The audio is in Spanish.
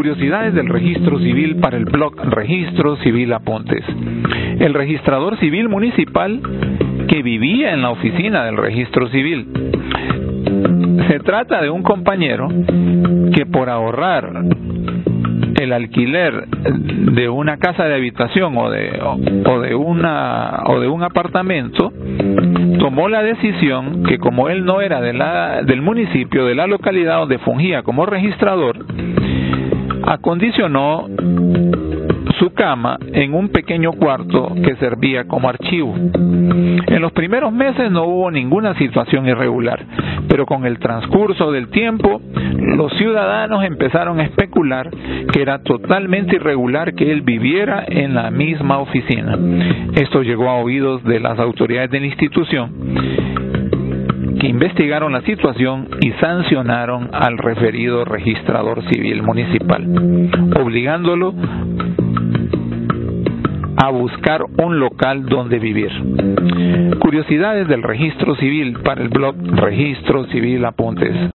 Curiosidades del registro civil para el blog Registro Civil Apuntes. El registrador civil municipal que vivía en la oficina del registro civil. Se trata de un compañero que por ahorrar el alquiler de una casa de habitación o de un apartamento, tomó la decisión que, como él no era del municipio, de la localidad donde fungía como registrador, acondicionó su cama en un pequeño cuarto que servía como archivo. En los primeros meses no hubo ninguna situación irregular, pero con el transcurso del tiempo, los ciudadanos empezaron a especular que era totalmente irregular que él viviera en la misma oficina. Esto llegó a oídos de las autoridades de la institución, que investigaron la situación y sancionaron al referido registrador civil municipal, obligándolo a buscar un local donde vivir. Curiosidades del registro civil para el blog Registro Civil Apuntes.